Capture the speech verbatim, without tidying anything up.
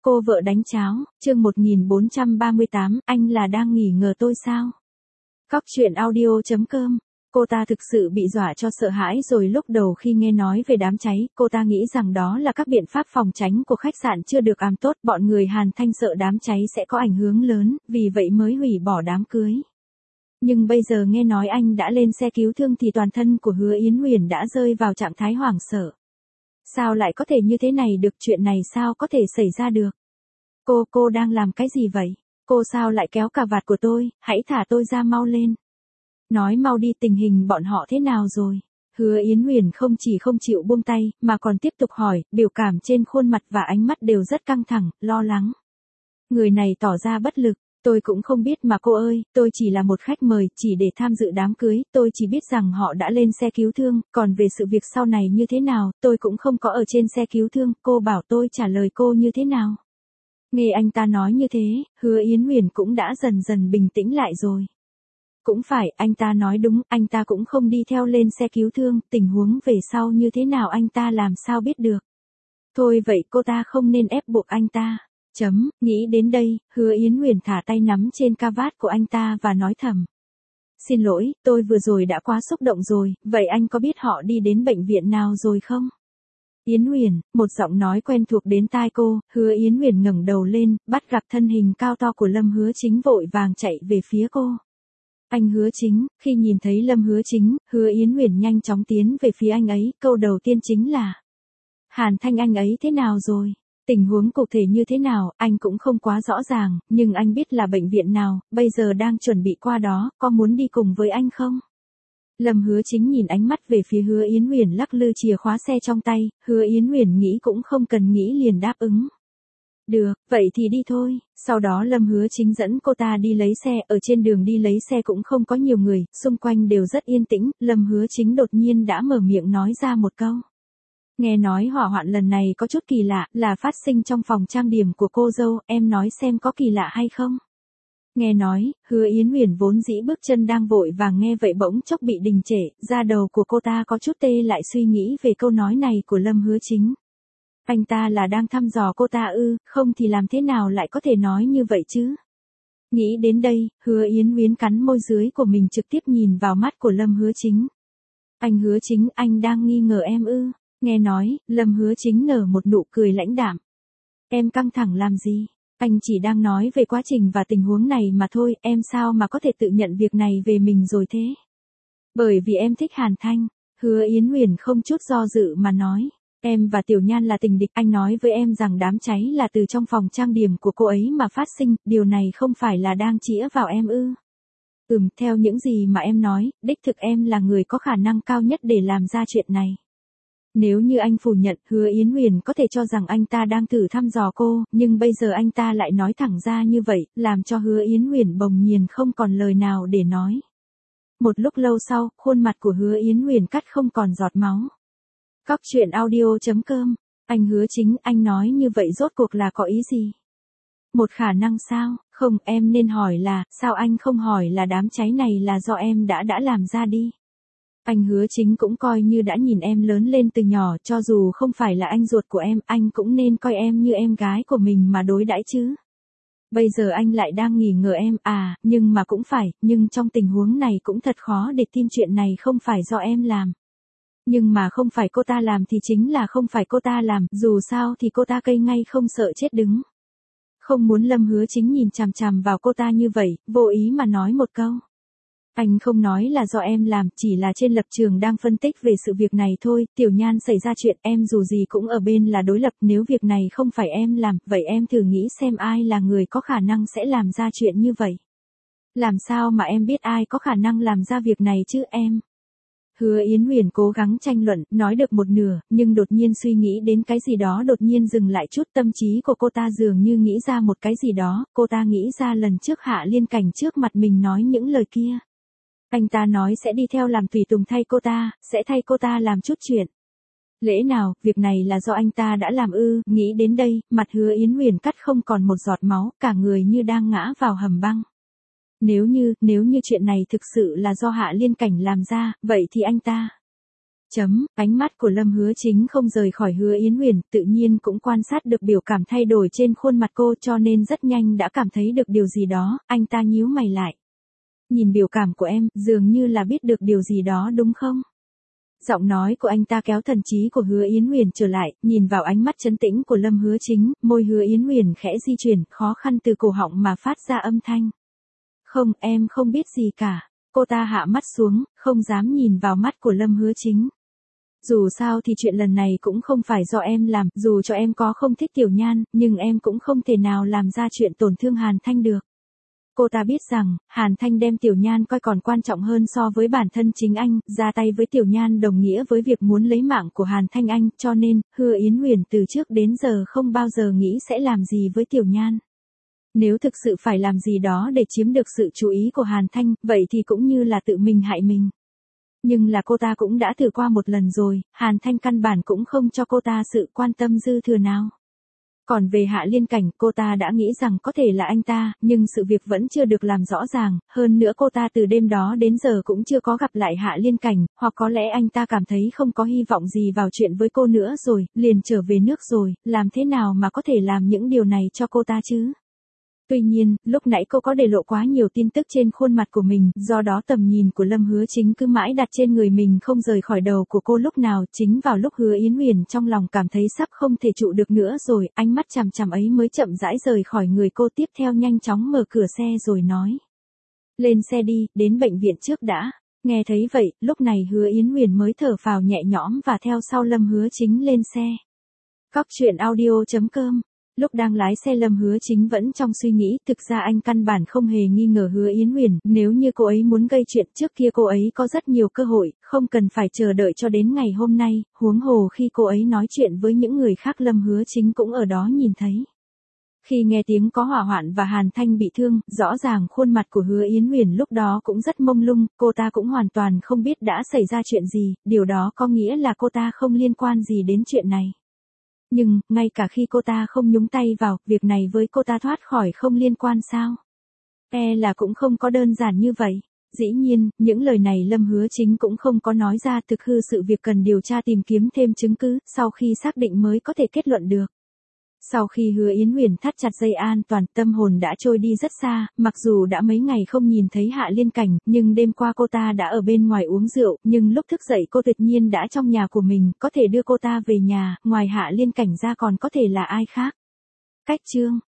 Cô vợ đánh cháo, chương một nghìn bốn trăm ba mươi tám, anh là đang nghỉ ngờ tôi sao? Cóc truyện audio chấm com. Cô ta thực sự bị dọa cho sợ hãi rồi. Lúc đầu khi nghe nói về đám cháy, cô ta nghĩ rằng đó là các biện pháp phòng tránh của khách sạn chưa được làm tốt. Bọn người Hàn Thanh sợ đám cháy sẽ có ảnh hưởng lớn, vì vậy mới hủy bỏ đám cưới. Nhưng bây giờ nghe nói anh đã lên xe cứu thương thì toàn thân của Hứa Yến Huyền đã rơi vào trạng thái hoảng sợ. Sao lại có thể như thế này được, chuyện này sao có thể xảy ra được? Cô, cô đang làm cái gì vậy? Cô sao lại kéo cà vạt của tôi, hãy thả tôi ra mau lên. Nói mau đi, tình hình bọn họ thế nào rồi? Hứa Yến Huyền không chỉ không chịu buông tay, mà còn tiếp tục hỏi, biểu cảm trên khuôn mặt và ánh mắt đều rất căng thẳng, lo lắng. Người này tỏ ra bất lực. Tôi cũng không biết mà cô ơi, tôi chỉ là một khách mời, chỉ để tham dự đám cưới, tôi chỉ biết rằng họ đã lên xe cứu thương, còn về sự việc sau này như thế nào, tôi cũng không có ở trên xe cứu thương, cô bảo tôi trả lời cô như thế nào. Nghe anh ta nói như thế, Hứa Yến Huyền cũng đã dần dần bình tĩnh lại rồi. Cũng phải, anh ta nói đúng, anh ta cũng không đi theo lên xe cứu thương, tình huống về sau như thế nào anh ta làm sao biết được. Thôi vậy cô ta không nên ép buộc anh ta. Chấm, nghĩ đến đây, Hứa Yến Huyền thả tay nắm trên ca vát của anh ta và nói thầm. Xin lỗi, tôi vừa rồi đã quá xúc động rồi, vậy anh có biết họ đi đến bệnh viện nào rồi không? Yến Huyền, một giọng nói quen thuộc đến tai cô. Hứa Yến Huyền ngẩng đầu lên, bắt gặp thân hình cao to của Lâm Hứa Chính vội vàng chạy về phía cô. Anh Hứa Chính, khi nhìn thấy Lâm Hứa Chính, Hứa Yến Huyền nhanh chóng tiến về phía anh ấy, câu đầu tiên chính là: Hàn Thanh anh ấy thế nào rồi? Tình huống cụ thể như thế nào, anh cũng không quá rõ ràng, nhưng anh biết là bệnh viện nào, bây giờ đang chuẩn bị qua đó, có muốn đi cùng với anh không? Lâm Hứa Chính nhìn ánh mắt về phía Hứa Yến Huyền lắc lư chìa khóa xe trong tay, Hứa Yến Huyền nghĩ cũng không cần nghĩ liền đáp ứng. Được, vậy thì đi thôi. Sau đó Lâm Hứa Chính dẫn cô ta đi lấy xe, ở trên đường đi lấy xe cũng không có nhiều người, xung quanh đều rất yên tĩnh, Lâm Hứa Chính đột nhiên đã mở miệng nói ra một câu. Nghe nói hỏa hoạn lần này có chút kỳ lạ, là phát sinh trong phòng trang điểm của cô dâu, em nói xem có kỳ lạ hay không? Nghe nói, Hứa Yến Huyền vốn dĩ bước chân đang vội vàng nghe vậy bỗng chốc bị đình trệ, da đầu của cô ta có chút tê lại suy nghĩ về câu nói này của Lâm Hứa Chính. Anh ta là đang thăm dò cô ta ư, không thì làm thế nào lại có thể nói như vậy chứ? Nghĩ đến đây, Hứa Yến Huyền cắn môi dưới của mình trực tiếp nhìn vào mắt của Lâm Hứa Chính. Anh Hứa Chính, anh đang nghi ngờ em ư? Nghe nói, Lâm Hứa Chính nở một nụ cười lãnh đạm. Em căng thẳng làm gì? Anh chỉ đang nói về quá trình và tình huống này mà thôi, em sao mà có thể tự nhận việc này về mình rồi thế? Bởi vì em thích Hàn Thanh. Hứa Yến Huyền không chút do dự mà nói. Em và Tiểu Nhan là tình địch, anh nói với em rằng đám cháy là từ trong phòng trang điểm của cô ấy mà phát sinh, điều này không phải là đang chĩa vào em ư? Ừm, theo những gì mà em nói, đích thực em là người có khả năng cao nhất để làm ra chuyện này. Nếu như anh phủ nhận, Hứa Yến Huyền có thể cho rằng anh ta đang thử thăm dò cô, nhưng bây giờ anh ta lại nói thẳng ra như vậy, làm cho Hứa Yến Huyền bồng nhiên không còn lời nào để nói. Một lúc lâu sau, khuôn mặt của Hứa Yến Huyền cắt không còn giọt máu. Cóc truyện audio chấm com. Anh Hứa Chính, anh nói như vậy rốt cuộc là có ý gì? Một khả năng sao? Không, em nên hỏi là, sao anh không hỏi là đám cháy này là do em đã đã làm ra đi? Anh Hứa Chính cũng coi như đã nhìn em lớn lên từ nhỏ, cho dù không phải là anh ruột của em, anh cũng nên coi em như em gái của mình mà đối đãi chứ. Bây giờ anh lại đang nghi ngờ em, à, nhưng mà cũng phải, nhưng trong tình huống này cũng thật khó để tin chuyện này không phải do em làm. Nhưng mà không phải cô ta làm thì chính là không phải cô ta làm, dù sao thì cô ta cây ngay không sợ chết đứng. Không muốn Lâm Hứa Chính nhìn chằm chằm vào cô ta như vậy, vô ý mà nói một câu. Anh không nói là do em làm, chỉ là trên lập trường đang phân tích về sự việc này thôi, Tiểu Nhan xảy ra chuyện em dù gì cũng ở bên là đối lập, nếu việc này không phải em làm, vậy em thử nghĩ xem ai là người có khả năng sẽ làm ra chuyện như vậy. Làm sao mà em biết ai có khả năng làm ra việc này chứ em? Hứa Yến Huyền cố gắng tranh luận, nói được một nửa, nhưng đột nhiên suy nghĩ đến cái gì đó đột nhiên dừng lại chút, tâm trí của cô ta dường như nghĩ ra một cái gì đó, cô ta nghĩ ra lần trước Hạ Liên Cảnh trước mặt mình nói những lời kia. Anh ta nói sẽ đi theo làm tùy tùng thay cô ta, sẽ thay cô ta làm chút chuyện. Lẽ nào, việc này là do anh ta đã làm ư? Nghĩ đến đây, mặt Hứa Yến Huyền cắt không còn một giọt máu, cả người như đang ngã vào hầm băng. Nếu như, nếu như chuyện này thực sự là do Hạ Liên Cảnh làm ra, vậy thì anh ta Chấm, ánh mắt của Lâm Hứa Chính không rời khỏi Hứa Yến Huyền, tự nhiên cũng quan sát được biểu cảm thay đổi trên khuôn mặt cô cho nên rất nhanh đã cảm thấy được điều gì đó, anh ta nhíu mày lại. Nhìn biểu cảm của em, dường như là biết được điều gì đó đúng không? Giọng nói của anh ta kéo thần trí của Hứa Yến Huyền trở lại, nhìn vào ánh mắt trấn tĩnh của Lâm Hứa Chính, môi Hứa Yến Huyền khẽ di chuyển, khó khăn từ cổ họng mà phát ra âm thanh. Không, em không biết gì cả. Cô ta hạ mắt xuống, không dám nhìn vào mắt của Lâm Hứa Chính. Dù sao thì chuyện lần này cũng không phải do em làm, dù cho em có không thích Tiểu Nhan, nhưng em cũng không thể nào làm ra chuyện tổn thương Hàn Thanh được. Cô ta biết rằng, Hàn Thanh đem Tiểu Nhan coi còn quan trọng hơn so với bản thân chính anh, ra tay với Tiểu Nhan đồng nghĩa với việc muốn lấy mạng của Hàn Thanh anh, cho nên, Hứa Yến Huyền từ trước đến giờ không bao giờ nghĩ sẽ làm gì với Tiểu Nhan. Nếu thực sự phải làm gì đó để chiếm được sự chú ý của Hàn Thanh, vậy thì cũng như là tự mình hại mình. Nhưng là cô ta cũng đã thử qua một lần rồi, Hàn Thanh căn bản cũng không cho cô ta sự quan tâm dư thừa nào. Còn về Hạ Liên Cảnh, cô ta đã nghĩ rằng có thể là anh ta, nhưng sự việc vẫn chưa được làm rõ ràng, hơn nữa cô ta từ đêm đó đến giờ cũng chưa có gặp lại Hạ Liên Cảnh, hoặc có lẽ anh ta cảm thấy không có hy vọng gì vào chuyện với cô nữa rồi, liền trở về nước rồi, làm thế nào mà có thể làm những điều này cho cô ta chứ? Tuy nhiên, lúc nãy cô có để lộ quá nhiều tin tức trên khuôn mặt của mình, do đó tầm nhìn của Lâm Hứa Chính cứ mãi đặt trên người mình không rời khỏi đầu của cô lúc nào, chính vào lúc Hứa Yến Huyền trong lòng cảm thấy sắp không thể trụ được nữa rồi, ánh mắt chằm chằm ấy mới chậm rãi rời khỏi người cô, tiếp theo nhanh chóng mở cửa xe rồi nói. Lên xe đi, đến bệnh viện trước đã. Nghe thấy vậy, lúc này Hứa Yến Huyền mới thở phào nhẹ nhõm và theo sau Lâm Hứa Chính lên xe. Cóc truyện audio chấm com. Lúc đang lái xe Lâm Hứa Chính vẫn trong suy nghĩ, thực ra anh căn bản không hề nghi ngờ Hứa Yến Huyền, nếu như cô ấy muốn gây chuyện trước kia cô ấy có rất nhiều cơ hội, không cần phải chờ đợi cho đến ngày hôm nay, huống hồ khi cô ấy nói chuyện với những người khác Lâm Hứa Chính cũng ở đó nhìn thấy. Khi nghe tiếng có hỏa hoạn và Hàn Thanh bị thương, rõ ràng khuôn mặt của Hứa Yến Huyền lúc đó cũng rất mông lung, cô ta cũng hoàn toàn không biết đã xảy ra chuyện gì, điều đó có nghĩa là cô ta không liên quan gì đến chuyện này. Nhưng, ngay cả khi cô ta không nhúng tay vào, việc này với cô ta thoát khỏi không liên quan sao? E là cũng không có đơn giản như vậy. Dĩ nhiên, những lời này Lâm Hứa Chính cũng không có nói ra, thực hư sự việc cần điều tra tìm kiếm thêm chứng cứ, sau khi xác định mới có thể kết luận được. Sau khi Hứa Yến Huyền thắt chặt dây an toàn, tâm hồn đã trôi đi rất xa, mặc dù đã mấy ngày không nhìn thấy Hạ Liên Cảnh, nhưng đêm qua cô ta đã ở bên ngoài uống rượu, nhưng lúc thức dậy cô tuyệt nhiên đã trong nhà của mình, có thể đưa cô ta về nhà, ngoài Hạ Liên Cảnh ra còn có thể là ai khác. Cách chương